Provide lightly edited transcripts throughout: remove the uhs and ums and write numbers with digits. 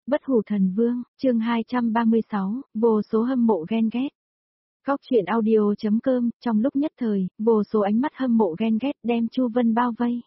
Bất hủ thần vương, chương 236, vô số hâm mộ ghen ghét. Góc truyện audio.com, trong lúc nhất thời, vô số ánh mắt hâm mộ ghen ghét đem Chu Vân bao vây.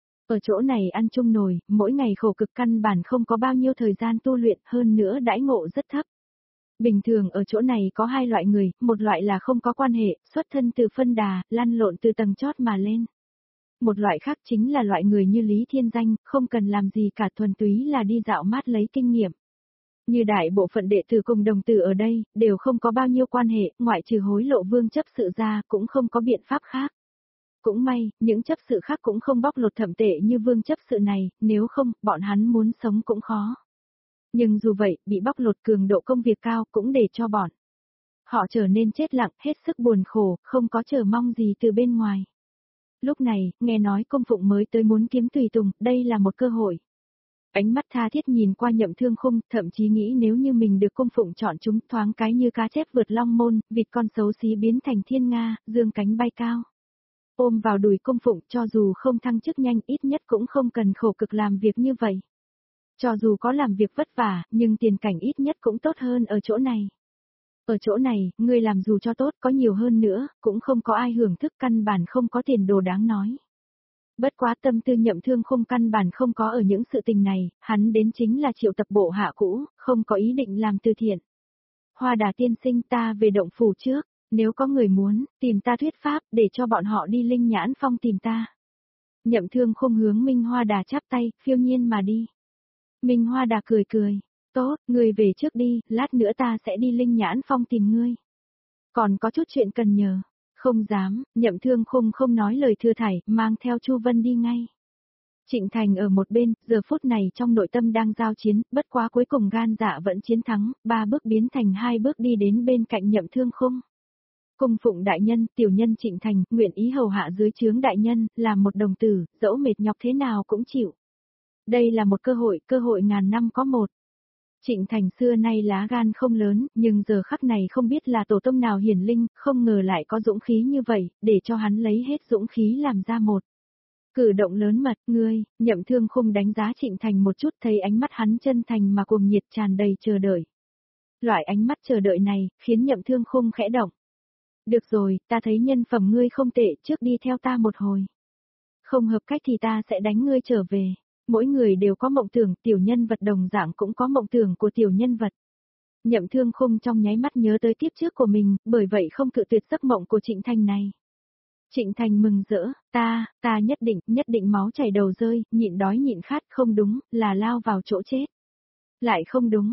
Ở chỗ này ăn chung nồi, mỗi ngày khổ cực căn bản không có bao nhiêu thời gian tu luyện, hơn nữa đãi ngộ rất thấp. Bình thường ở chỗ này có hai loại người, một loại là không có quan hệ, xuất thân từ phân đà, lăn lộn từ tầng chót mà lên. Một loại khác chính là loại người như Lý Thiên Danh, không cần làm gì cả, thuần túy là đi dạo mát lấy kinh nghiệm. Như đại bộ phận đệ tử cùng đồng tử ở đây, đều không có bao nhiêu quan hệ, ngoại trừ hối lộ vương chấp sự ra, cũng không có biện pháp khác. Cũng may, những chấp sự khác cũng không bóc lột thậm tệ như vương chấp sự này, nếu không, bọn hắn muốn sống cũng khó. Nhưng dù vậy, bị bóc lột cường độ công việc cao cũng để cho bọn họ trở nên chết lặng, hết sức buồn khổ, không có chờ mong gì từ bên ngoài. Lúc này, nghe nói công phụng mới tới muốn kiếm tùy tùng, đây là một cơ hội. Ánh mắt tha thiết nhìn qua Nhậm Thương Khung, thậm chí nghĩ nếu như mình được công phụng chọn chúng, thoáng cái như cá chép vượt long môn, vịt con xấu xí biến thành thiên nga, dương cánh bay cao. Ôm vào đùi công phụng, cho dù không thăng chức nhanh, ít nhất cũng không cần khổ cực làm việc như vậy. Cho dù có làm việc vất vả, nhưng tiền cảnh ít nhất cũng tốt hơn ở chỗ này. Ở chỗ này, ngươi làm dù cho tốt có nhiều hơn nữa, cũng không có ai hưởng thức, căn bản không có tiền đồ đáng nói. Bất quá tâm tư Nhậm Thương Khung căn bản không có ở những sự tình này, hắn đến chính là triệu tập bộ hạ cũ, không có ý định làm từ thiện. Hoa Đà tiên sinh, ta về động phủ trước, nếu có người muốn, tìm ta thuyết pháp, để cho bọn họ đi Linh Nhãn Phong tìm ta. Nhậm Thương Khung hướng Minh Hoa Đà chắp tay, phiêu nhiên mà đi. Minh Hoa Đà cười cười. Tốt, ngươi về trước đi, lát nữa ta sẽ đi Linh Nhãn Phong tìm ngươi. Còn có chút chuyện cần nhờ. Không dám, Nhậm Thương Khung không nói lời thưa thảy, mang theo Chu Vân đi ngay. Trịnh Thành ở một bên, giờ phút này trong nội tâm đang giao chiến, bất quá cuối cùng gan dạ vẫn chiến thắng, 3 bước biến thành 2 bước đi đến bên cạnh Nhậm Thương Khung. Cung phụng đại nhân, tiểu nhân Trịnh Thành, nguyện ý hầu hạ dưới trướng đại nhân, làm một đồng tử, dẫu mệt nhọc thế nào cũng chịu. Đây là một cơ hội ngàn năm có một. Trịnh Thành xưa nay lá gan không lớn, nhưng giờ khắc này không biết là tổ tông nào hiển linh, không ngờ lại có dũng khí như vậy, để cho hắn lấy hết dũng khí làm ra một cử động lớn mật. Ngươi, Nhậm Thương Khung đánh giá Trịnh Thành một chút, thấy ánh mắt hắn chân thành mà cuồng nhiệt tràn đầy chờ đợi. Loại ánh mắt chờ đợi này, khiến Nhậm Thương Khung khẽ động. Được rồi, ta thấy nhân phẩm ngươi không tệ, trước đi theo ta một hồi. Không hợp cách thì ta sẽ đánh ngươi trở về. Mỗi người đều có mộng tưởng, tiểu nhân vật đồng dạng cũng có mộng tưởng của tiểu nhân vật. Nhậm Thương Khung trong nháy mắt nhớ tới kiếp trước của mình, bởi vậy không cự tuyệt giấc mộng của Trịnh Thành này. Trịnh Thành mừng rỡ, ta nhất định máu chảy đầu rơi, nhịn đói nhịn khát, không đúng, là lao vào chỗ chết. Lại không đúng,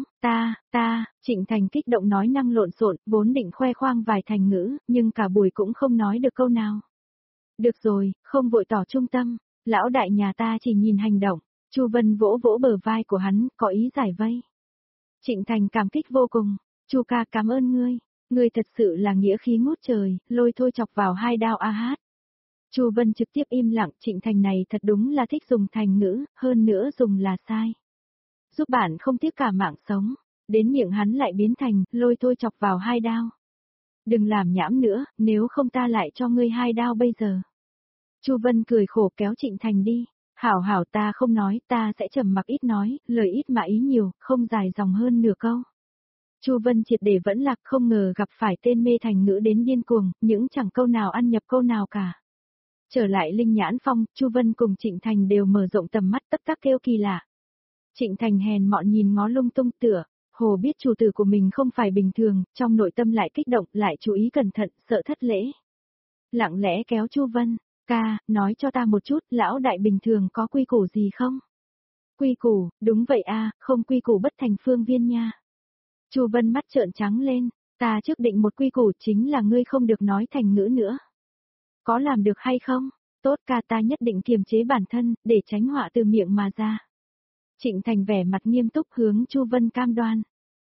Trịnh Thành kích động nói năng lộn xộn, vốn định khoe khoang vài thành ngữ, nhưng cả buổi cũng không nói được câu nào. Được rồi, không vội tỏ trung tâm, lão đại nhà ta chỉ nhìn hành động. Chu Vân vỗ vỗ bờ vai của hắn, có ý giải vây. Trịnh Thành cảm kích vô cùng, Chu ca cảm ơn ngươi thật sự là nghĩa khí ngút trời, lôi thôi chọc vào 2 đao a hát. Chu Vân trực tiếp im lặng, Trịnh Thành này thật đúng là thích dùng thành ngữ, hơn nữa dùng là sai. Giúp bạn không tiếc cả mạng sống, đến miệng hắn lại biến thành, lôi thôi chọc vào 2 đao. Đừng làm nhảm nữa, nếu không ta lại cho ngươi 2 đao bây giờ. Chu Vân cười khổ kéo Trịnh Thành đi. Hảo ta không nói, ta sẽ trầm mặc ít nói, lời ít mà ý nhiều, không dài dòng hơn nửa câu. Chu Vân triệt để vẫn lạc, không ngờ gặp phải tên mê thành ngữ đến điên cuồng, những chẳng câu nào ăn nhập câu nào cả. Trở lại Linh Nhãn Phong, Chu Vân cùng Trịnh Thành đều mở rộng tầm mắt, tấp tắc kêu kỳ lạ. Trịnh Thành hèn mọn nhìn ngó lung tung tựa, hồ biết chủ tử của mình không phải bình thường, trong nội tâm lại kích động, lại chú ý cẩn thận, sợ thất lễ. Lặng lẽ kéo Chu Vân. Ca, nói cho ta một chút, lão đại bình thường có quy củ gì không? Quy củ, đúng vậy a, không quy củ bất thành phương viên nha. Chu Vân mắt trợn trắng lên, ta trước định một quy củ chính là ngươi không được nói thành ngữ nữa. Có làm được hay không? Tốt ca, ta nhất định kiềm chế bản thân, để tránh họa từ miệng mà ra. Trịnh Thành vẻ mặt nghiêm túc hướng Chu Vân cam đoan.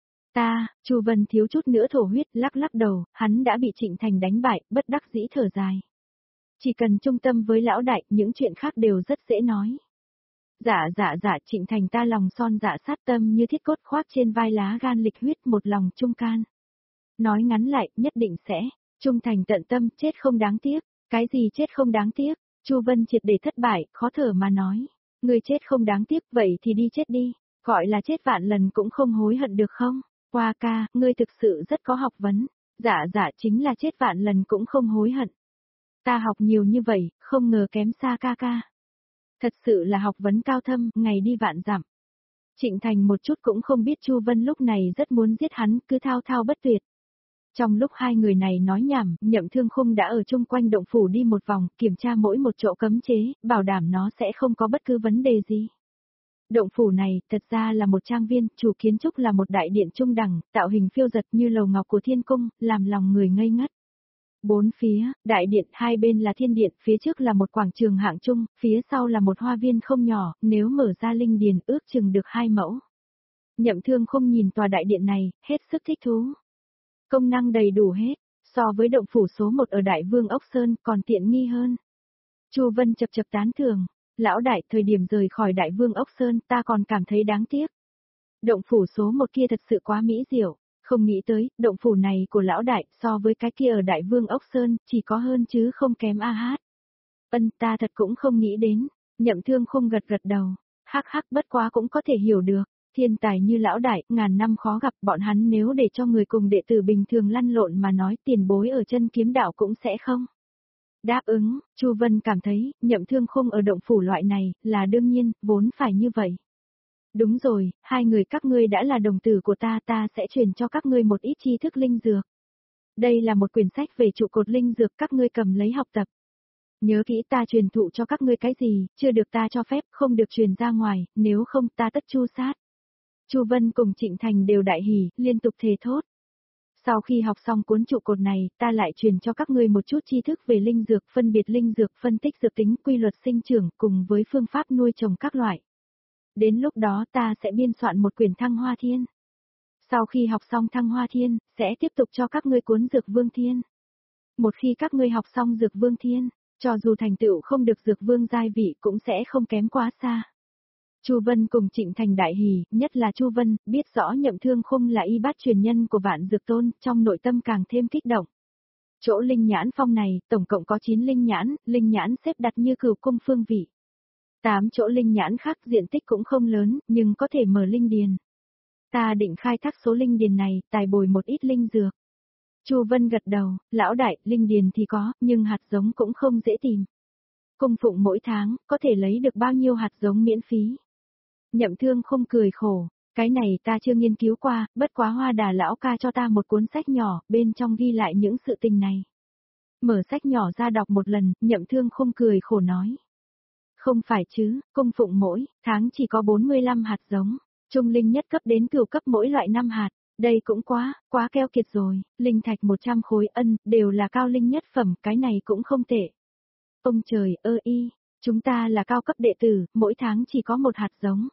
Chu Vân thiếu chút nữa thổ huyết, lắc lắc đầu, hắn đã bị Trịnh Thành đánh bại, bất đắc dĩ thở dài. Chỉ cần trung tâm với lão đại, những chuyện khác đều rất dễ nói. Dạ, Trịnh Thành ta lòng son dạ sát tâm như thiết cốt khoác trên vai lá gan lịch huyết một lòng trung can. Nói ngắn lại, nhất định sẽ, trung thành tận tâm, chết không đáng tiếc. Cái gì chết không đáng tiếc? Chu Vân triệt để thất bại, khó thở mà nói. Người chết không đáng tiếc, vậy thì đi chết đi. Gọi là chết vạn lần cũng không hối hận được không? Hoa ca, ngươi thực sự rất có học vấn. Dạ dạ chính là chết vạn lần cũng không hối hận. Ta học nhiều như vậy, không ngờ kém xa ca ca. Thật sự là học vấn cao thâm, ngày đi vạn dặm. Trịnh Thành một chút cũng không biết Chu Vân lúc này rất muốn giết hắn, cứ thao thao bất tuyệt. Trong lúc hai người này nói nhảm, Nhậm Thương Khung đã ở chung quanh động phủ đi một vòng, kiểm tra mỗi một chỗ cấm chế, bảo đảm nó sẽ không có bất cứ vấn đề gì. Động phủ này, thật ra là một trang viên, chủ kiến trúc là một đại điện trung đẳng, tạo hình phiêu dật như lầu ngọc của thiên cung, làm lòng người ngây ngất. Bốn phía, đại điện, hai bên là thiên điện, phía trước là một quảng trường hạng trung, phía sau là một hoa viên không nhỏ, nếu mở ra linh điền ước chừng được 2 mẫu. Nhậm Thương Khung nhìn tòa đại điện này, hết sức thích thú. Công năng đầy đủ hết, so với động phủ số 1 ở Đại Vương Ốc Sơn còn tiện nghi hơn. Chu Vân chập chập tán thưởng, lão đại, thời điểm rời khỏi Đại Vương Ốc Sơn ta còn cảm thấy đáng tiếc. Động phủ số 1 kia thật sự quá mỹ diệu, không nghĩ tới, động phủ này của lão đại so với cái kia ở Đại Vương Ốc Sơn chỉ có hơn chứ không kém a hát. Ta thật cũng không nghĩ đến, Nhậm Thương Khung gật gật đầu, hắc hắc bất quá cũng có thể hiểu được. Thiên tài như lão đại, ngàn năm khó gặp, bọn hắn nếu để cho người cùng đệ tử bình thường lăn lộn mà nói tiền bối ở chân kiếm đạo cũng sẽ không. Đáp ứng, Chu Vân cảm thấy, Nhậm Thương Khung ở động phủ loại này, là đương nhiên, vốn phải như vậy. Đúng rồi, hai người các ngươi đã là đồng tử của ta sẽ truyền cho các ngươi một ít tri thức linh dược. Đây là một quyển sách về trụ cột linh dược các ngươi cầm lấy học tập. Nhớ kỹ ta truyền thụ cho các ngươi cái gì, chưa được ta cho phép, không được truyền ra ngoài, nếu không ta tất chu sát. Chu Vân cùng Trịnh Thành đều đại hỉ, liên tục thề thốt. Sau khi học xong cuốn trụ cột này, ta lại truyền cho các ngươi một chút tri thức về linh dược, phân biệt linh dược, phân tích dược tính, quy luật sinh trưởng, cùng với phương pháp nuôi trồng các loại. Đến lúc đó ta sẽ biên soạn một quyển Thăng Hoa Thiên. Sau khi học xong Thăng Hoa Thiên, sẽ tiếp tục cho các ngươi cuốn Dược Vương Thiên. Một khi các ngươi học xong Dược Vương Thiên, cho dù thành tựu không được Dược Vương giai vị cũng sẽ không kém quá xa. Chu Vân cùng Trịnh Thành đại hỉ, nhất là Chu Vân, biết rõ Nhậm Thương Khung là y bát truyền nhân của Vạn Dược Tôn, trong nội tâm càng thêm kích động. Chỗ linh nhãn phong này, tổng cộng có 9 linh nhãn xếp đặt như cửu cung phương vị. 8 chỗ linh nhãn khác diện tích cũng không lớn, nhưng có thể mở linh điền. Ta định khai thác số linh điền này, tài bồi một ít linh dược. Chu Vân gật đầu, lão đại, linh điền thì có, nhưng hạt giống cũng không dễ tìm. Cung phụng mỗi tháng, có thể lấy được bao nhiêu hạt giống miễn phí. Nhậm Thương không cười khổ, cái này ta chưa nghiên cứu qua, bất quá Hoa Đà lão ca cho ta một cuốn sách nhỏ, bên trong ghi lại những sự tình này. Mở sách nhỏ ra đọc một lần, Nhậm Thương không cười khổ nói. Không phải chứ, cung phụng mỗi tháng chỉ có 45 hạt giống, trung linh nhất cấp đến cửu cấp mỗi loại 5 hạt, đây cũng quá keo kiệt rồi, linh thạch 100 khối đều là cao linh nhất phẩm, cái này cũng không tệ. Ông trời ơi, chúng ta là cao cấp đệ tử, mỗi tháng chỉ có một hạt giống.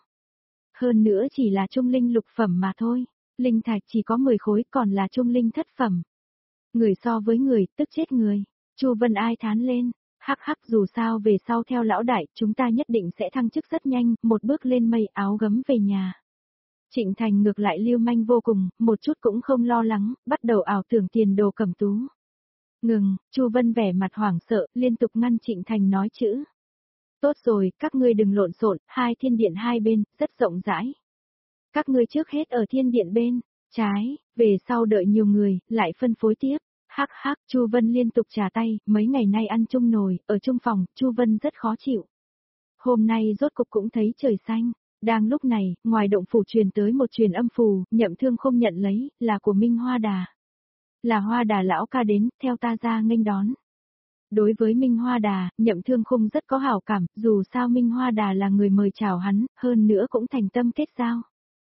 Hơn nữa chỉ là trung linh lục phẩm mà thôi, linh thạch chỉ có 10 khối còn là trung linh thất phẩm. Người so với người, tức chết người. Chu Vân ai thán lên, hắc hắc dù sao về sau theo lão đại, chúng ta nhất định sẽ thăng chức rất nhanh, một bước lên mây áo gấm về nhà. Trịnh Thành ngược lại lưu manh vô cùng, một chút cũng không lo lắng, bắt đầu ảo tưởng tiền đồ cẩm tú. Ngừng, Chu Vân vẻ mặt hoảng sợ, liên tục ngăn Trịnh Thành nói chữ. Tốt rồi, các ngươi đừng lộn xộn, hai thiên điện hai bên, rất rộng rãi. Các ngươi trước hết ở thiên điện bên, trái, về sau đợi nhiều người, lại phân phối tiếp. Hắc hắc, Chu Vân liên tục trà tay, mấy ngày nay ăn chung nồi, ở chung phòng, Chu Vân rất khó chịu. Hôm nay rốt cục cũng thấy trời xanh. Đang lúc này, ngoài động phủ truyền tới một truyền âm phù, Nhậm Thương không nhận lấy, là của Minh Hoa Đà. Là Hoa Đà lão ca đến, theo ta ra nghênh đón. Đối với Minh Hoa Đà, Nhậm Thương Khung rất có hảo cảm, dù sao Minh Hoa Đà là người mời chào hắn, hơn nữa cũng thành tâm kết giao.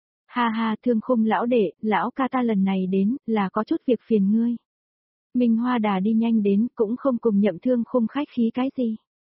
Ha ha, Thương Khung lão đệ, lão ca ta lần này đến, là có chút việc phiền ngươi. Minh Hoa Đà đi nhanh đến, cũng không cùng Nhậm Thương Khung khách khí cái gì.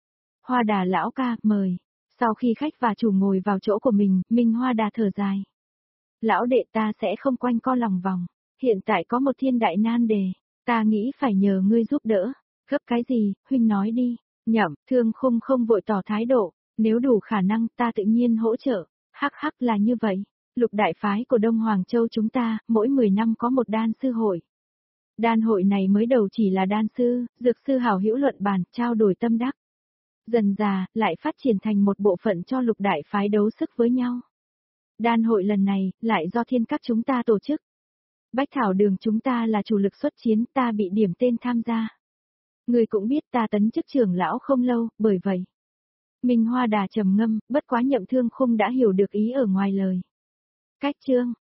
Hoa Đà lão ca, mời. Sau khi khách và chủ ngồi vào chỗ của mình, Minh Hoa Đà thở dài. Lão đệ ta sẽ không quanh co lòng vòng, hiện tại có một thiên đại nan đề, ta nghĩ phải nhờ ngươi giúp đỡ. Gấp cái gì, huynh nói đi. Nhậm Thương Khung không vội tỏ thái độ, nếu đủ khả năng ta tự nhiên hỗ trợ. Hắc hắc là như vậy, lục đại phái của Đông Hoàng Châu chúng ta, mỗi 10 năm có một đan sư hội. Đan hội này mới đầu chỉ là đan sư, dược sư hảo hữu luận bàn, trao đổi tâm đắc. Dần dà, lại phát triển thành một bộ phận cho lục đại phái đấu sức với nhau. Đan hội lần này, lại do thiên các chúng ta tổ chức. Bách Thảo đường chúng ta là chủ lực xuất chiến, ta bị điểm tên tham gia. Người cũng biết ta tấn chức trưởng lão không lâu, bởi vậy. Minh Hoa Đà trầm ngâm, bất quá Nhậm Thương Khung đã hiểu được ý ở ngoài lời. Cách chương